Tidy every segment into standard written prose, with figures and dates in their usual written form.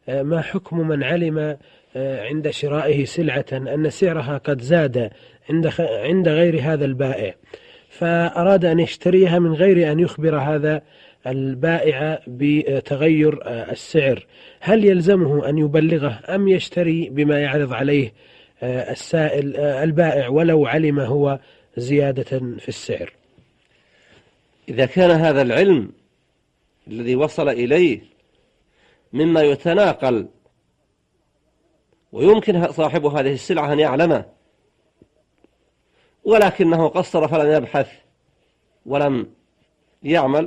ما حكم من علم عند شرائه سلعة أن سعرها قد زاد عند غير هذا البائع، فأراد أن يشتريها من غير أن يخبر هذا البائع بتغير السعر، هل يلزمه أن يبلغه أم يشتري بما يعرض عليه السائل البائع ولو علم هو زيادة في السعر؟ إذا كان هذا العلم الذي وصل إليه مما يتناقل ويمكن صاحب هذه السلعة أن يعلمه، ولكنه قصر فلم يبحث ولم يعمل،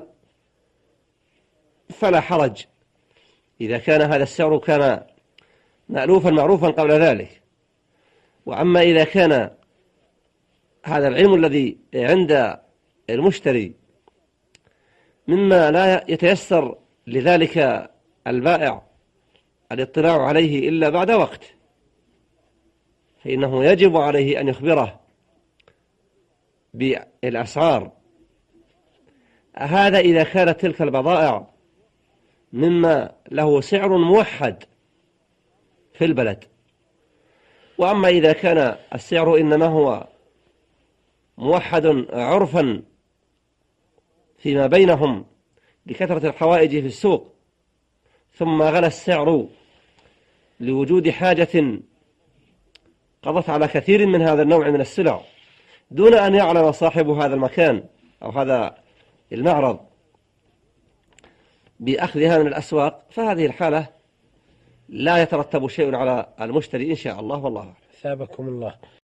فلا حرج إذا كان هذا السعر كان مألوفا معروفا قبل ذلك. وأما إذا كان هذا العلم الذي عند المشتري مما لا يتيسر لذلك البائع الاطلاع عليه إلا بعد وقت، فإنه يجب عليه أن يخبره بالأسعار. هذا إذا كانت تلك البضائع مما له سعر موحد في البلد. وأما إذا كان السعر إنما هو موحد عرفا فيما بينهم لكثرة الحوائج في السوق، ثم غلى السعر لوجود حاجة قضت على كثير من هذا النوع من السلع دون أن يعلم صاحب هذا المكان أو هذا المعرض بأخذها من الأسواق، فهذه الحالة لا يترتب شيء على المشتري إن شاء الله، والله أعلم. ثابكم الله.